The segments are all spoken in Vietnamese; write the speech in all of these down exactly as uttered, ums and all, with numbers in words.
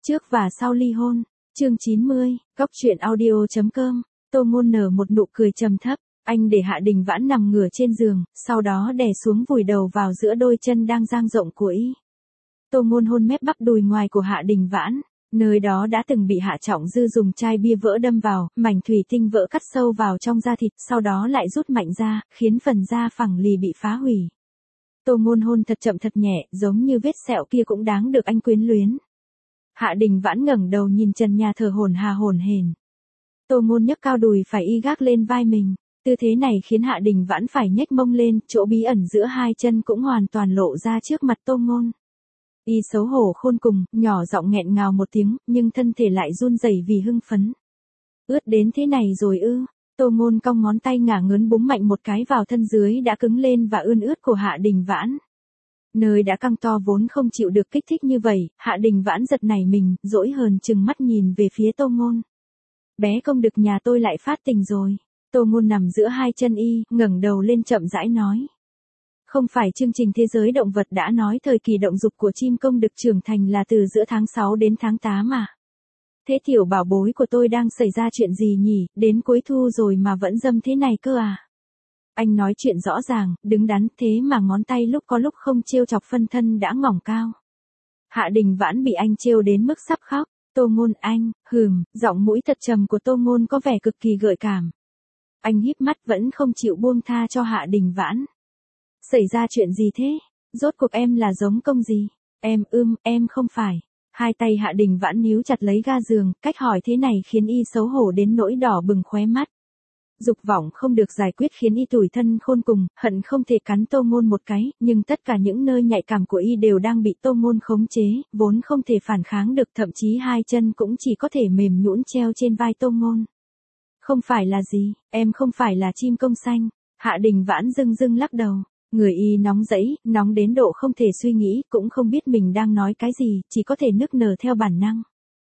Trước và sau ly hôn, chương chín mươi, Cóc truyện audio chấm com, Tô Ngôn nở một nụ cười trầm thấp, anh để Hạ Đình Vãn nằm ngửa trên giường, sau đó đè xuống vùi đầu vào giữa đôi chân đang dang rộng của y. Tô Ngôn hôn mép bắp đùi ngoài của Hạ Đình Vãn, nơi đó đã từng bị Hạ Trọng Dư dùng chai bia vỡ đâm vào, mảnh thủy tinh vỡ cắt sâu vào trong da thịt, sau đó lại rút mạnh ra, khiến phần da phẳng lì bị phá hủy. Tô Ngôn hôn thật chậm thật nhẹ, giống như vết sẹo kia cũng đáng được anh quyến luyến. Hạ Đình Vãn ngẩng đầu nhìn trần nhà thở hổn hà hổn hển. Tô Ngôn nhấc cao đùi phải y gác lên vai mình, tư thế này khiến Hạ Đình Vãn phải nhếch mông lên, chỗ bí ẩn giữa hai chân cũng hoàn toàn lộ ra trước mặt Tô Ngôn. Y xấu hổ khôn cùng, nhỏ giọng nghẹn ngào một tiếng, nhưng thân thể lại run rẩy vì hưng phấn. Ướt đến thế này rồi ư? Tô Ngôn cong ngón tay ngả ngớn búng mạnh một cái vào thân dưới đã cứng lên và ươn ướt của Hạ Đình Vãn. Nơi đã căng to vốn không chịu được kích thích như vậy, Hạ Đình Vãn giật nảy mình, dỗi hờn trừng mắt nhìn về phía Tô Ngôn. Bé công đực nhà tôi lại phát tình rồi. Tô Ngôn nằm giữa hai chân y, ngẩng đầu lên chậm rãi nói. Không phải chương trình Thế giới động vật đã nói thời kỳ động dục của chim công đực trưởng thành là từ giữa tháng sáu đến tháng tám à? Thế tiểu bảo bối của tôi đang xảy ra chuyện gì nhỉ, đến cuối thu rồi mà vẫn dâm thế này cơ à? Anh nói chuyện rõ ràng, đứng đắn, thế mà ngón tay lúc có lúc không trêu chọc phân thân đã ngỏng cao. Hạ Đình Vãn bị anh trêu đến mức sắp khóc. Tô Ngôn anh, hừm, giọng mũi thật trầm của Tô Ngôn có vẻ cực kỳ gợi cảm. Anh híp mắt vẫn không chịu buông tha cho Hạ Đình Vãn. Xảy ra chuyện gì thế? Rốt cuộc em là giống công gì? Em ưm, em không phải. Hai tay Hạ Đình Vãn níu chặt lấy ga giường, cách hỏi thế này khiến y xấu hổ đến nỗi đỏ bừng khóe mắt. Dục vọng không được giải quyết khiến y tủi thân khôn cùng, hận không thể cắn Tô Ngôn một cái, nhưng tất cả những nơi nhạy cảm của y đều đang bị Tô Ngôn khống chế, vốn không thể phản kháng được, thậm chí hai chân cũng chỉ có thể mềm nhũn treo trên vai Tô Ngôn. Không phải là gì, em không phải là chim công xanh. Hạ Đình Vãn dưng dưng lắc đầu. Người y nóng rẫy, nóng đến độ không thể suy nghĩ, cũng không biết mình đang nói cái gì, chỉ có thể nức nở theo bản năng.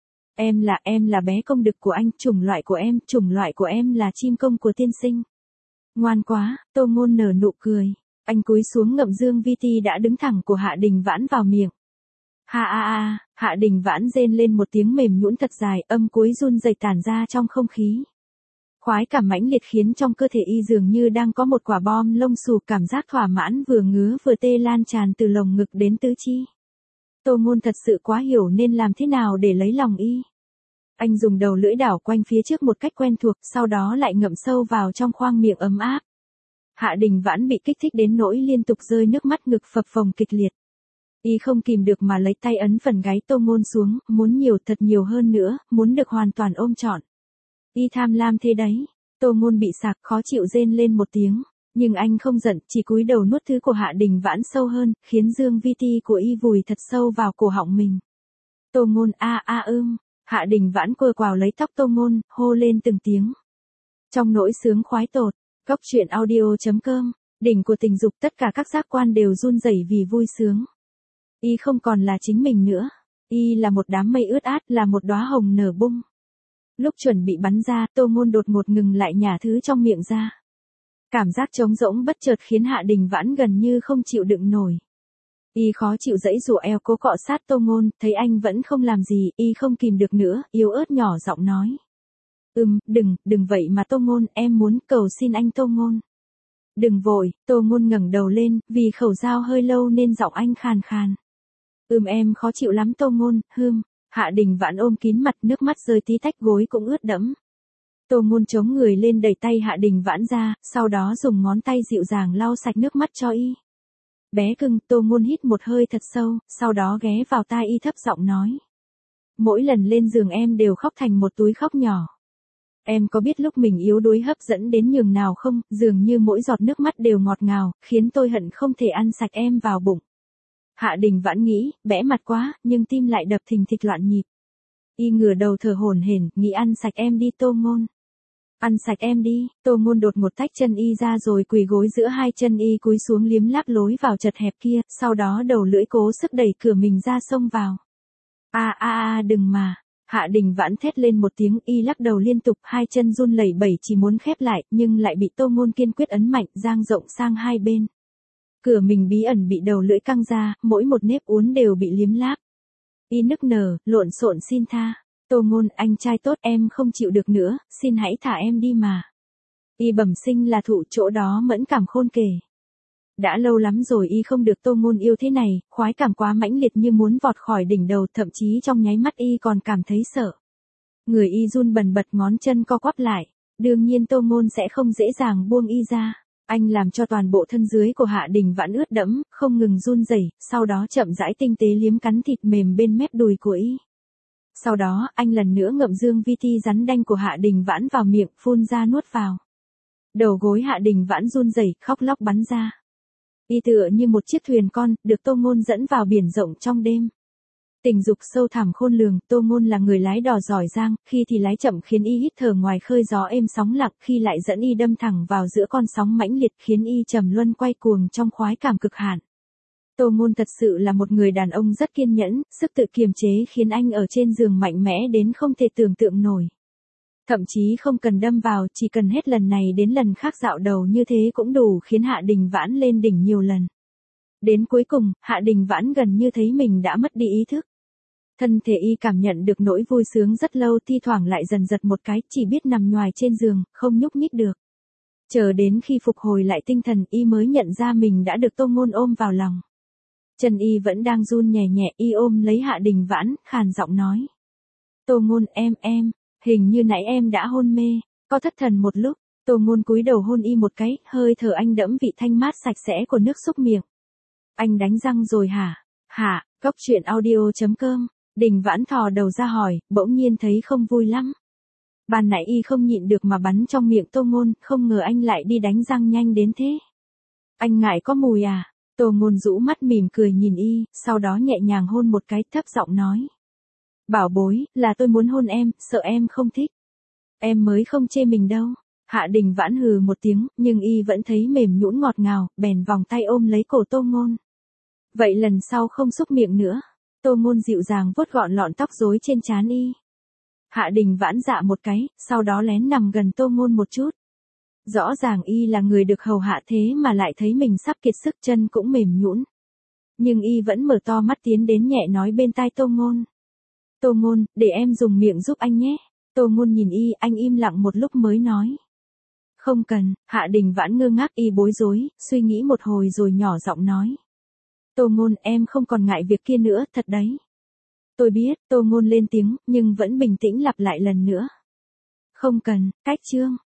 Em là, em là bé công đực của anh, chủng loại của em, chủng loại của em là chim công của tiên sinh. Ngoan quá, Tô Ngôn nở nụ cười. Anh cúi xuống ngậm dương vi ti đã đứng thẳng của Hạ Đình Vãn vào miệng. Ha a a, Hạ Đình Vãn rên lên một tiếng mềm nhũn thật dài, âm cuối run rẩy tản ra trong không khí. Khoái cảm mãnh liệt khiến trong cơ thể y dường như đang có một quả bom lông xù, cảm giác thỏa mãn vừa ngứa vừa tê lan tràn từ lồng ngực đến tứ chi. Tô Ngôn thật sự quá hiểu nên làm thế nào để lấy lòng y. Anh dùng đầu lưỡi đảo quanh phía trước một cách quen thuộc, sau đó lại ngậm sâu vào trong khoang miệng ấm áp. Hạ Đình Vãn bị kích thích đến nỗi liên tục rơi nước mắt, ngực phập phồng kịch liệt. Y không kìm được mà lấy tay ấn phần gáy Tô Ngôn xuống, muốn nhiều thật nhiều hơn nữa, muốn được hoàn toàn ôm trọn. Y tham lam thế đấy. Tô Ngôn bị sặc, khó chịu rên lên một tiếng. Nhưng anh không giận, chỉ cúi đầu nuốt thứ của Hạ Đình Vãn sâu hơn, khiến dương vi ti của y vùi thật sâu vào cổ họng mình. Tô Ngôn a a ưm. Hạ Đình Vãn cua quào lấy tóc Tô Ngôn, hô lên từng tiếng. Trong nỗi sướng khoái tột, Cóc truyện audio chấm com, đỉnh của tình dục, tất cả các giác quan đều run rẩy vì vui sướng. Y không còn là chính mình nữa. Y là một đám mây ướt át, là một đóa hồng nở bung. Lúc chuẩn bị bắn ra, Tô Ngôn đột ngột ngừng lại nhả thứ trong miệng ra. Cảm giác trống rỗng bất chợt khiến Hạ Đình Vãn gần như không chịu đựng nổi. Y khó chịu giãy giụa eo cố cọ sát Tô Ngôn, thấy anh vẫn không làm gì, y không kìm được nữa, yếu ớt nhỏ giọng nói. Ừm, đừng, đừng vậy mà Tô Ngôn, em muốn cầu xin anh Tô Ngôn. Đừng vội, Tô Ngôn ngẩng đầu lên, vì khẩu dao hơi lâu nên giọng anh khàn khàn. Ừm em khó chịu lắm Tô Ngôn, hưm. Hạ Đình Vãn ôm kín mặt, nước mắt rơi tí tách, gối cũng ướt đẫm. Tô Ngôn chống người lên đẩy tay Hạ Đình Vãn ra, sau đó dùng ngón tay dịu dàng lau sạch nước mắt cho y. Bé cưng, Tô Ngôn hít một hơi thật sâu, sau đó ghé vào tai y thấp giọng nói. Mỗi lần lên giường em đều khóc thành một túi khóc nhỏ. Em có biết lúc mình yếu đuối hấp dẫn đến nhường nào không, dường như mỗi giọt nước mắt đều ngọt ngào, khiến tôi hận không thể ăn sạch em vào bụng. Hạ Đình Vãn nghĩ, bẽ mặt quá, nhưng tim lại đập thình thịch loạn nhịp. Y ngửa đầu thở hổn hển, nghĩ ăn sạch em đi Tô Ngôn. Ăn sạch em đi. Tô Ngôn đột ngột tách chân y ra rồi quỳ gối giữa hai chân y, cúi xuống liếm láp lối vào chật hẹp kia, sau đó đầu lưỡi cố sức đẩy cửa mình ra xông vào. A a a đừng mà. Hạ Đình Vãn thét lên một tiếng, y lắc đầu liên tục, hai chân run lẩy bẩy chỉ muốn khép lại, nhưng lại bị Tô Ngôn kiên quyết ấn mạnh, dang rộng sang hai bên. Cửa mình bí ẩn bị đầu lưỡi căng ra, mỗi một nếp uốn đều bị liếm láp. Y nức nở, lộn xộn xin tha. Tô Ngôn, anh trai tốt, em không chịu được nữa, xin hãy thả em đi mà. Y bẩm sinh là thụ, chỗ đó mẫn cảm khôn kể. Đã lâu lắm rồi Y không được Tô Ngôn yêu thế này, khoái cảm quá mãnh liệt như muốn vọt khỏi đỉnh đầu, thậm chí trong nháy mắt Y còn cảm thấy sợ. Người Y run bần bật, ngón chân co quắp lại. Đương nhiên Tô Ngôn sẽ không dễ dàng buông Y ra. Anh làm cho toàn bộ thân dưới của Hạ Đình Vãn ướt đẫm, không ngừng run rẩy, sau đó chậm rãi tinh tế liếm cắn thịt mềm bên mép đùi của Y. Sau đó, anh lần nữa ngậm dương vi ti rắn đanh của Hạ Đình Vãn vào miệng, phun ra nuốt vào. Đầu gối Hạ Đình Vãn run rẩy, khóc lóc bắn ra. Y tựa như một chiếc thuyền con, được Tô Ngôn dẫn vào biển rộng trong đêm. Tình dục sâu thẳm khôn lường, Tô Ngôn là người lái đò giỏi giang, khi thì lái chậm khiến Y hít thở ngoài khơi gió êm sóng lặng, khi lại dẫn Y đâm thẳng vào giữa con sóng mãnh liệt khiến Y trầm luân quay cuồng trong khoái cảm cực hạn. Tô Ngôn thật sự là một người đàn ông rất kiên nhẫn, sức tự kiềm chế khiến anh ở trên giường mạnh mẽ đến không thể tưởng tượng nổi. Thậm chí không cần đâm vào, chỉ cần hết lần này đến lần khác dạo đầu như thế cũng đủ khiến Hạ Đình Vãn lên đỉnh nhiều lần. Đến cuối cùng, Hạ Đình Vãn gần như thấy mình đã mất đi ý thức. Thân thể Y cảm nhận được nỗi vui sướng rất lâu, thi thoảng lại dần giật một cái, chỉ biết nằm nhoài trên giường, không nhúc nhích được. Chờ đến khi phục hồi lại tinh thần, Y mới nhận ra mình đã được Tô Ngôn ôm vào lòng. Chân Y vẫn đang run nhẹ nhẹ, Y ôm lấy Hạ Đình Vãn, khàn giọng nói. Tô Ngôn, em, em, hình như nãy em đã hôn mê, có thất thần một lúc. Tô Ngôn cúi đầu hôn Y một cái, hơi thở anh đẫm vị thanh mát sạch sẽ của nước xúc miệng. Anh đánh răng rồi hả? Hả? Góc truyện audio chấm com. Đình Vãn thò đầu ra hỏi, bỗng nhiên thấy không vui lắm. Ban nãy Y không nhịn được mà bắn trong miệng Tô Ngôn, không ngờ anh lại đi đánh răng nhanh đến thế. Anh ngại có mùi à? Tô Ngôn rũ mắt mỉm cười nhìn Y, sau đó nhẹ nhàng hôn một cái, thấp giọng nói. Bảo bối, là tôi muốn hôn em, sợ em không thích. Em mới không chê mình đâu. Hạ Đình Vãn hừ một tiếng, nhưng Y vẫn thấy mềm nhũn ngọt ngào, bèn vòng tay ôm lấy cổ Tô Ngôn. Vậy lần sau không xúc miệng nữa. Tô Ngôn dịu dàng vuốt gọn lọn tóc rối trên trán Y. Hạ Đình Vãn dạ một cái, sau đó lén nằm gần Tô Ngôn một chút. Rõ ràng Y là người được hầu hạ thế mà lại thấy mình sắp kiệt sức, chân cũng mềm nhũn. Nhưng Y vẫn mở to mắt tiến đến nhẹ nói bên tai Tô Ngôn. Tô Ngôn, để em dùng miệng giúp anh nhé. Tô Ngôn nhìn Y, anh im lặng một lúc mới nói. Không cần. Hạ Đình Vãn ngơ ngác, Y bối rối, suy nghĩ một hồi rồi nhỏ giọng nói. Tô Ngôn, em không còn ngại việc kia nữa, thật đấy. Tôi biết, Tô Ngôn lên tiếng, nhưng vẫn bình tĩnh lặp lại lần nữa. Không cần. Cách chương.